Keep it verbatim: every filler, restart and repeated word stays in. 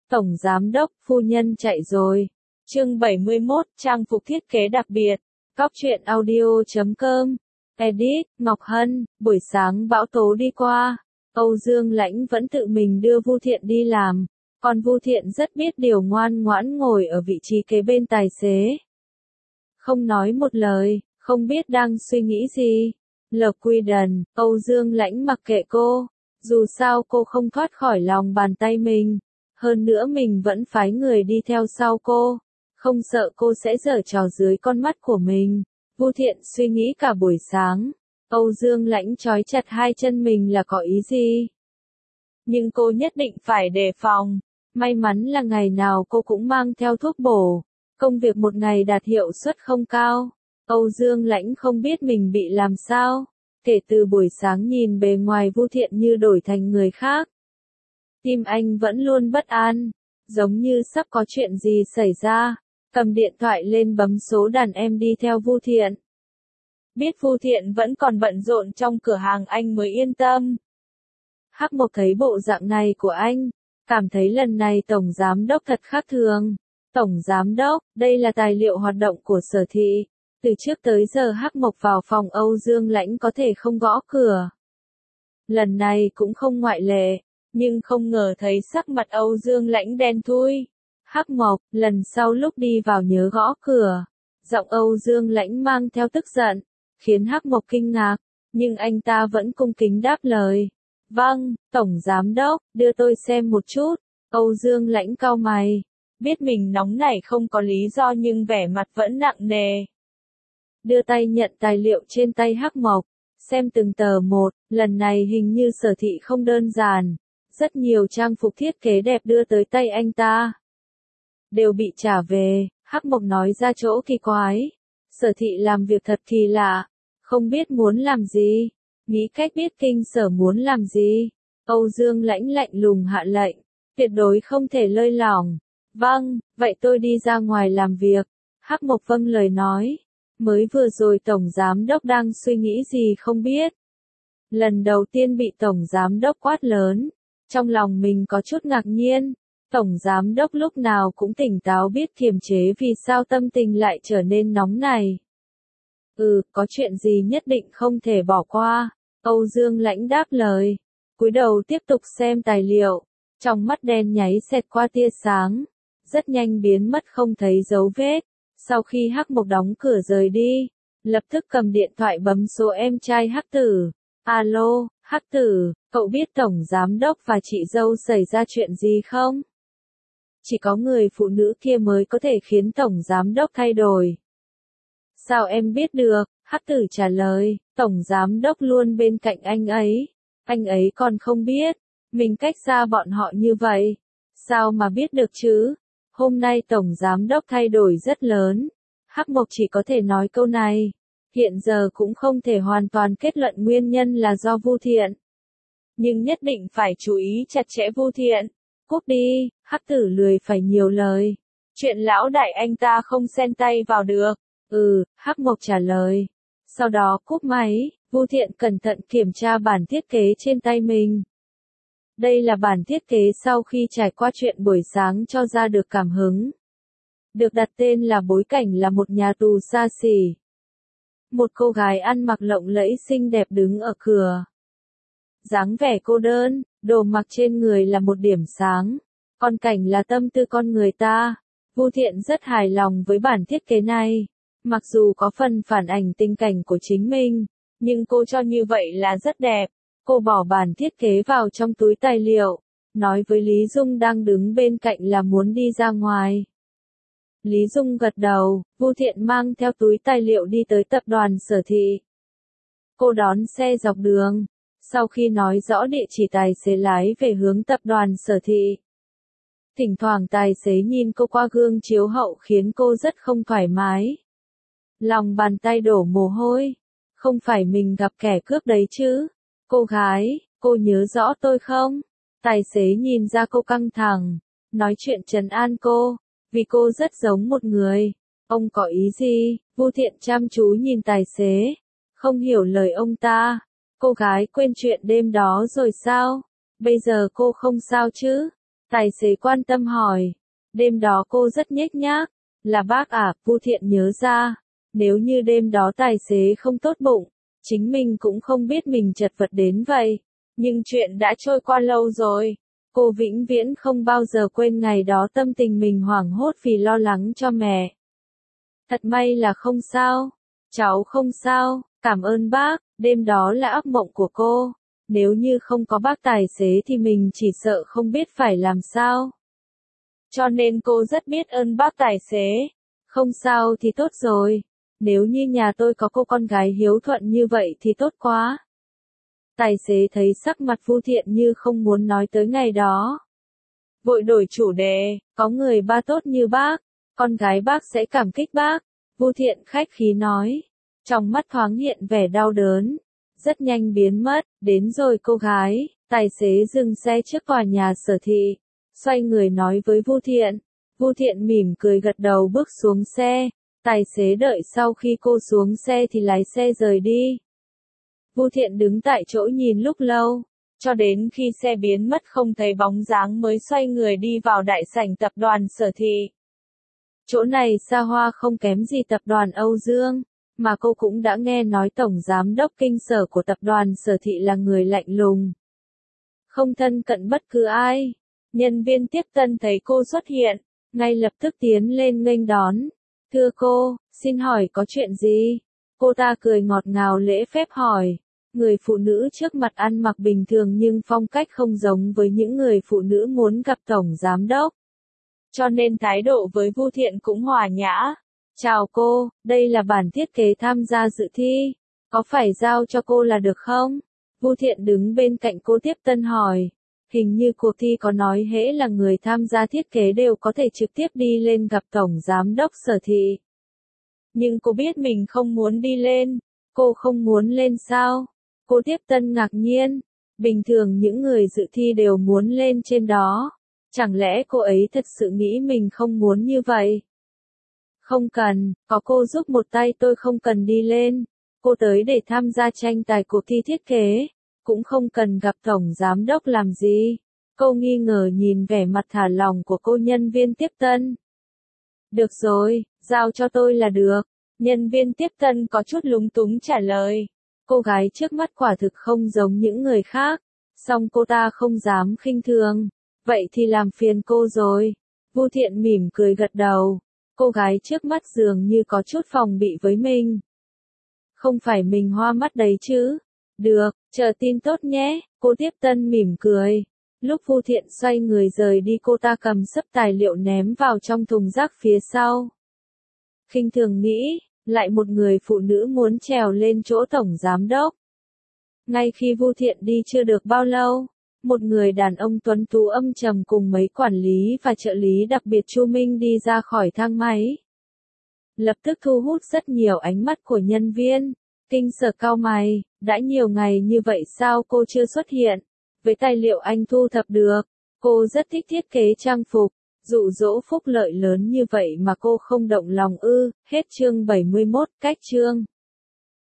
Tổng Giám đốc, phu nhân chạy rồi. Chương bảy mươi mốt, trang phục thiết kế đặc biệt. Cóc truyện audio chấm com. Edit, Ngọc Hân, buổi sáng bão tố đi qua. Âu Dương Lãnh vẫn tự mình đưa Vu Thiện đi làm. Còn Vu Thiện rất biết điều ngoan ngoãn ngồi ở vị trí kế bên tài xế. Không nói một lời, không biết đang suy nghĩ gì. Lộc Quy Đần, Âu Dương Lãnh mặc kệ cô. Dù sao cô không thoát khỏi lòng bàn tay mình. Hơn nữa mình vẫn phái người đi theo sau cô. Không sợ cô sẽ giở trò dưới con mắt của mình. Vu Thiện suy nghĩ cả buổi sáng. Âu Dương Lãnh trói chặt hai chân mình là có ý gì? Nhưng cô nhất định phải đề phòng. May mắn là ngày nào cô cũng mang theo thuốc bổ. Công việc một ngày đạt hiệu suất không cao. Âu Dương Lãnh không biết mình bị làm sao. Kể từ buổi sáng nhìn bề ngoài Vu Thiện như đổi thành người khác. Tim anh vẫn luôn bất an. Giống như sắp có chuyện gì xảy ra. Cầm điện thoại lên bấm số đàn em đi theo Vu Thiện. Biết Vu Thiện vẫn còn bận rộn trong cửa hàng anh mới yên tâm. Hắc Mộc thấy bộ dạng này của anh. Cảm thấy lần này Tổng Giám đốc thật khác thường. Tổng Giám đốc, đây là tài liệu hoạt động của Sở Thị. Từ trước tới giờ Hắc Mộc vào phòng Âu Dương Lãnh có thể không gõ cửa. Lần này cũng không ngoại lệ. Nhưng không ngờ thấy sắc mặt Âu Dương Lãnh đen thui. Hắc Mộc, lần sau lúc đi vào nhớ gõ cửa. Giọng Âu Dương Lãnh mang theo tức giận, khiến Hắc Mộc kinh ngạc, nhưng anh ta vẫn cung kính đáp lời. Vâng, Tổng Giám đốc, đưa tôi xem một chút. Âu Dương Lãnh cau mày, biết mình nóng nảy không có lý do nhưng vẻ mặt vẫn nặng nề. Đưa tay nhận tài liệu trên tay Hắc Mộc, xem từng tờ một, lần này hình như Sở Thị không đơn giản. Rất nhiều trang phục thiết kế đẹp đưa tới tay anh ta. Đều bị trả về, Hắc Mộc nói ra chỗ kỳ quái. Sở Thị làm việc thật kỳ lạ, không biết muốn làm gì, nghĩ cách biết kinh sở muốn làm gì. Âu Dương Lãnh lạnh lùng hạ lệnh, tuyệt đối không thể lơi lỏng. Vâng, vậy tôi đi ra ngoài làm việc. Hắc Mộc vâng lời nói. Mới vừa rồi Tổng Giám đốc đang suy nghĩ gì không biết. Lần đầu tiên bị Tổng Giám đốc quát lớn. Trong lòng mình có chút ngạc nhiên, Tổng Giám đốc lúc nào cũng tỉnh táo biết kiềm chế vì sao tâm tình lại trở nên nóng này. Ừ, có chuyện gì nhất định không thể bỏ qua, Âu Dương Lãnh đáp lời, cúi đầu tiếp tục xem tài liệu, trong mắt đen nháy xẹt qua tia sáng, rất nhanh biến mất không thấy dấu vết, sau khi Hắc Mộc đóng cửa rời đi, lập tức cầm điện thoại bấm số em trai Hắc Tử, alo, Hắc Tử, cậu biết Tổng Giám đốc và chị dâu xảy ra chuyện gì không? Chỉ có người phụ nữ kia mới có thể khiến Tổng Giám đốc thay đổi. Sao em biết được? Hắc Tử trả lời, Tổng Giám đốc luôn bên cạnh anh ấy. Anh ấy còn không biết. Mình cách xa bọn họ như vậy. Sao mà biết được chứ? Hôm nay Tổng Giám đốc thay đổi rất lớn. Hắc Mộc chỉ có thể nói câu này. Hiện giờ cũng không thể hoàn toàn kết luận nguyên nhân là do Vu Thiện. Nhưng nhất định phải chú ý chặt chẽ Vu Thiện. Cút đi, Hắc Tử lười phải nhiều lời. Chuyện lão đại anh ta không xen tay vào được. Ừ, Hắc Mộc trả lời. Sau đó cúp máy, Vu Thiện cẩn thận kiểm tra bản thiết kế trên tay mình. Đây là bản thiết kế sau khi trải qua chuyện buổi sáng cho ra được cảm hứng. Được đặt tên là bối cảnh là một nhà tù xa xỉ. Một cô gái ăn mặc lộng lẫy xinh đẹp đứng ở cửa. Dáng vẻ cô đơn, đồ mặc trên người là một điểm sáng, còn cảnh là tâm tư con người ta. Vu Thiện rất hài lòng với bản thiết kế này, mặc dù có phần phản ảnh tình cảnh của chính mình, nhưng cô cho như vậy là rất đẹp. Cô bỏ bản thiết kế vào trong túi tài liệu, nói với Lý Dung đang đứng bên cạnh là muốn đi ra ngoài. Lý Dung gật đầu, Vu Thiện mang theo túi tài liệu đi tới tập đoàn Sở Thị. Cô đón xe dọc đường. Sau khi nói rõ địa chỉ tài xế lái về hướng tập đoàn Sở Thị. Thỉnh thoảng tài xế nhìn cô qua gương chiếu hậu khiến cô rất không thoải mái. Lòng bàn tay đổ mồ hôi. Không phải mình gặp kẻ cướp đấy chứ. Cô gái, cô nhớ rõ tôi không? Tài xế nhìn ra cô căng thẳng. Nói chuyện trấn an cô. Vì cô rất giống một người. Ông có ý gì? Vu Thiện chăm chú nhìn tài xế. Không hiểu lời ông ta. Cô gái quên chuyện đêm đó rồi sao? Bây giờ cô không sao chứ? Tài xế quan tâm hỏi. Đêm đó cô rất nhếch nhác. Là bác à, Vu Thiện nhớ ra. Nếu như đêm đó tài xế không tốt bụng, chính mình cũng không biết mình chật vật đến vậy. Nhưng chuyện đã trôi qua lâu rồi. Cô vĩnh viễn không bao giờ quên ngày đó tâm tình mình hoảng hốt vì lo lắng cho mẹ. Thật may là không sao. Cháu không sao, cảm ơn bác, đêm đó là ác mộng của cô. Nếu như không có bác tài xế thì mình chỉ sợ không biết phải làm sao. Cho nên cô rất biết ơn bác tài xế. Không sao thì tốt rồi. Nếu như nhà tôi có cô con gái hiếu thuận như vậy thì tốt quá. Tài xế thấy sắc mặt Vu Thiện như không muốn nói tới ngày đó. Vội đổi chủ đề, có người ba tốt như bác, con gái bác sẽ cảm kích bác. Vu Thiện khách khí nói. Trong mắt thoáng hiện vẻ đau đớn. Rất nhanh biến mất, đến rồi cô gái. Tài xế dừng xe trước tòa nhà Sở Thị. Xoay người nói với Vu Thiện. Vu Thiện mỉm cười gật đầu bước xuống xe. Tài xế đợi sau khi cô xuống xe thì lái xe rời đi. Vu Thiện đứng tại chỗ nhìn lúc lâu, cho đến khi xe biến mất không thấy bóng dáng mới xoay người đi vào đại sảnh tập đoàn Sở Thị. Chỗ này xa hoa không kém gì tập đoàn Âu Dương, mà cô cũng đã nghe nói tổng giám đốc kinh sở của tập đoàn Sở Thị là người lạnh lùng. Không thân cận bất cứ ai. Nhân viên tiếp tân thấy cô xuất hiện, ngay lập tức tiến lên nghênh đón. Thưa cô, xin hỏi có chuyện gì? Cô ta cười ngọt ngào lễ phép hỏi. Người phụ nữ trước mặt ăn mặc bình thường nhưng phong cách không giống với những người phụ nữ muốn gặp tổng giám đốc. Cho nên thái độ với Vu Thiện cũng hòa nhã. Chào cô, đây là bản thiết kế tham gia dự thi. Có phải giao cho cô là được không? Vu Thiện đứng bên cạnh cô tiếp tân hỏi. Hình như cuộc thi có nói hễ là người tham gia thiết kế đều có thể trực tiếp đi lên gặp tổng giám đốc Sở Thị. Nhưng cô biết mình không muốn đi lên. Cô không muốn lên sao? Cô tiếp tân ngạc nhiên. Bình thường những người dự thi đều muốn lên trên đó. Chẳng lẽ cô ấy thật sự nghĩ mình không muốn như vậy? Không cần, có cô giúp một tay tôi không cần đi lên. Cô tới để tham gia tranh tài cuộc thi thiết kế. Cũng không cần gặp tổng giám đốc làm gì. Cô nghi ngờ nhìn vẻ mặt thả lỏng của cô nhân viên tiếp tân. Được rồi, giao cho tôi là được. Nhân viên tiếp tân có chút lúng túng trả lời. Cô gái trước mắt quả thực không giống những người khác. Song cô ta không dám khinh thường. Vậy thì làm phiền cô rồi. Vu Thiện mỉm cười gật đầu. Cô gái trước mắt dường như có chút phòng bị với mình. Không phải mình hoa mắt đấy chứ. Được, chờ tin tốt nhé. Cô tiếp tân mỉm cười. Lúc Vu Thiện xoay người rời đi cô ta cầm sấp tài liệu ném vào trong thùng rác phía sau. Khinh thường nghĩ, lại một người phụ nữ muốn trèo lên chỗ tổng giám đốc. Ngay khi Vu Thiện đi chưa được bao lâu, một người đàn ông tuấn tú âm trầm cùng mấy quản lý và trợ lý đặc biệt Chu Minh đi ra khỏi thang máy. Lập tức thu hút rất nhiều ánh mắt của nhân viên. Kinh sở cau mày, đã nhiều ngày như vậy sao cô chưa xuất hiện? Với tài liệu anh thu thập được, cô rất thích thiết kế trang phục, dụ dỗ phúc lợi lớn như vậy mà cô không động lòng ư? Hết chương bảy mươi mốt, cách chương.